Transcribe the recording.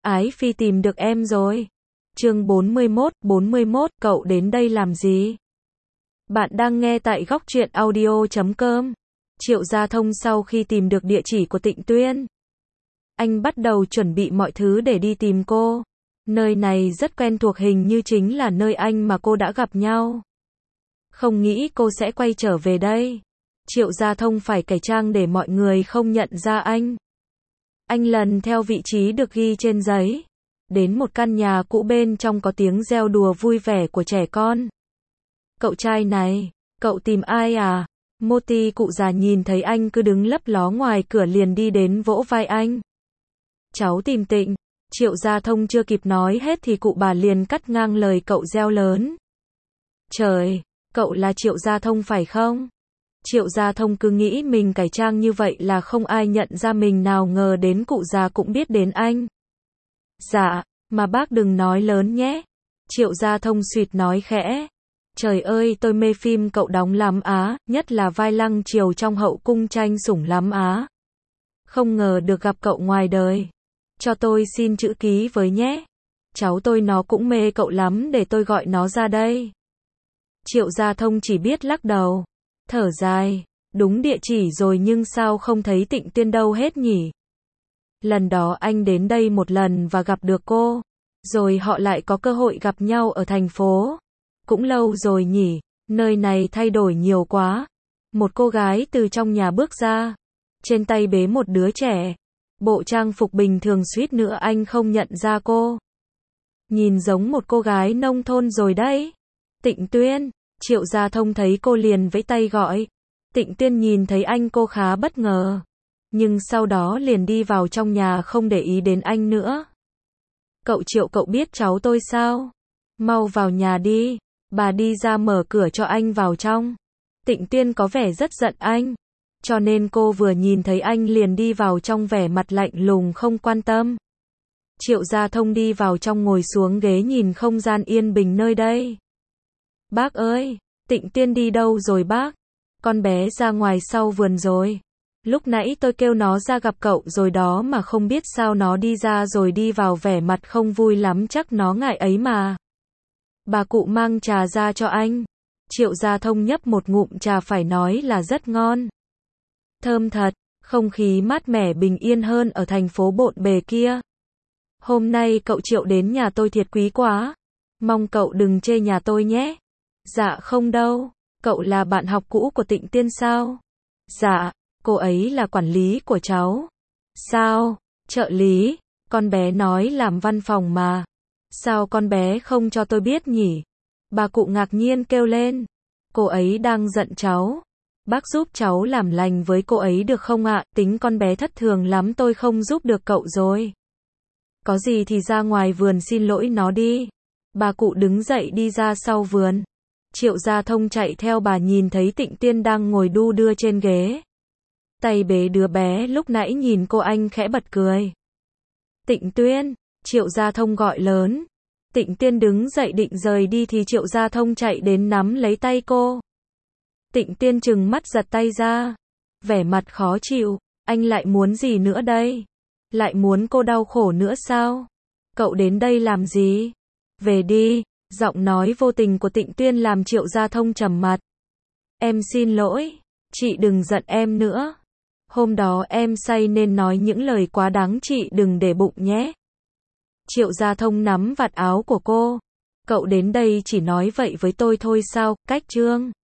Ái Phi tìm được em rồi. Chương 41, cậu đến đây làm gì? Bạn đang nghe tại góc truyện audio.com. Triệu Gia Thông sau khi tìm được địa chỉ của Tịnh Tuyên, anh bắt đầu chuẩn bị mọi thứ để đi tìm cô. Nơi này rất quen thuộc, hình như chính là nơi anh mà cô đã gặp nhau. Không nghĩ cô sẽ quay trở về đây. Triệu Gia Thông phải cải trang để mọi người không nhận ra anh. Anh lần theo vị trí được ghi trên giấy, đến một căn nhà cũ, bên trong có tiếng reo đùa vui vẻ của trẻ con. Cậu trai này, cậu tìm ai à? Moti cụ già nhìn thấy anh cứ đứng lấp ló ngoài cửa liền đi đến vỗ vai anh. Cháu tìm Tịnh. Triệu Gia Thông chưa kịp nói hết thì cụ bà liền cắt ngang lời cậu, reo lớn. Trời, cậu là Triệu Gia Thông phải không? Triệu Gia Thông cứ nghĩ mình cải trang như vậy là không ai nhận ra mình, nào ngờ đến cụ già cũng biết đến anh. Dạ, mà bác đừng nói lớn nhé. Triệu Gia Thông suýt nói khẽ. Trời ơi, tôi mê phim cậu đóng lắm á, nhất là vai Lăng Triều trong Hậu Cung Tranh Sủng lắm á. Không ngờ được gặp cậu ngoài đời. Cho tôi xin chữ ký với nhé. Cháu tôi nó cũng mê cậu lắm, để tôi gọi nó ra đây. Triệu Gia Thông chỉ biết lắc đầu, thở dài, đúng địa chỉ rồi nhưng sao không thấy Tịnh Tuyên đâu hết nhỉ? Lần đó anh đến đây một lần và gặp được cô, rồi họ lại có cơ hội gặp nhau ở thành phố. Cũng lâu rồi nhỉ, nơi này thay đổi nhiều quá. Một cô gái từ trong nhà bước ra, trên tay bế một đứa trẻ. Bộ trang phục bình thường, suýt nữa anh không nhận ra cô. Nhìn giống một cô gái nông thôn rồi đấy. Tịnh Tuyên. Triệu Gia Thông thấy cô liền vẫy tay gọi. Tịnh Tuyên nhìn thấy anh cô khá bất ngờ, nhưng sau đó liền đi vào trong nhà không để ý đến anh nữa. Cậu Triệu, cậu biết cháu tôi sao? Mau vào nhà đi. Bà đi ra mở cửa cho anh vào trong. Tịnh Tuyên có vẻ rất giận anh, cho nên cô vừa nhìn thấy anh liền đi vào trong, vẻ mặt lạnh lùng không quan tâm. Triệu Gia Thông đi vào trong, ngồi xuống ghế nhìn không gian yên bình nơi đây. Bác ơi, Tịnh Tuyên đi đâu rồi bác? Con bé ra ngoài sau vườn rồi. Lúc nãy tôi kêu nó ra gặp cậu rồi đó mà không biết sao nó đi ra rồi đi vào, vẻ mặt không vui lắm, chắc nó ngại ấy mà. Bà cụ mang trà ra cho anh. Triệu Gia Thông nhấp một ngụm trà, phải nói là rất ngon. Thơm thật, không khí mát mẻ bình yên hơn ở thành phố bộn bề kia. Hôm nay cậu Triệu đến nhà tôi thiệt quý quá. Mong cậu đừng chê nhà tôi nhé. Dạ không đâu, cậu là bạn học cũ của Tịnh Tuyên sao? Dạ, cô ấy là quản lý của cháu. Sao? Trợ lý? Con bé nói làm văn phòng mà. Sao con bé không cho tôi biết nhỉ? Bà cụ ngạc nhiên kêu lên. Cô ấy đang giận cháu. Bác giúp cháu làm lành với cô ấy được không ạ? Tính con bé thất thường lắm, tôi không giúp được cậu rồi. Có gì thì ra ngoài vườn xin lỗi nó đi. Bà cụ đứng dậy đi ra sau vườn. Triệu Gia Thông chạy theo bà, nhìn thấy Tịnh Tuyên đang ngồi đu đưa trên ghế, tay bế đứa bé lúc nãy, nhìn cô anh khẽ bật cười. Tịnh Tuyên, Triệu Gia Thông gọi lớn. Tịnh Tuyên đứng dậy định rời đi thì Triệu Gia Thông chạy đến nắm lấy tay cô. Tịnh Tuyên trừng mắt giật tay ra, vẻ mặt khó chịu. Anh lại muốn gì nữa đây? Lại muốn cô đau khổ nữa sao? Cậu đến đây làm gì? Về đi. Giọng nói vô tình của Tịnh Tuyên làm Triệu Gia Thông trầm mặt. Em xin lỗi, chị đừng giận em nữa. Hôm đó em say nên nói những lời quá đáng, chị đừng để bụng nhé. Triệu Gia Thông nắm vạt áo của cô. Cậu đến đây chỉ nói vậy với tôi thôi sao? Cách trương.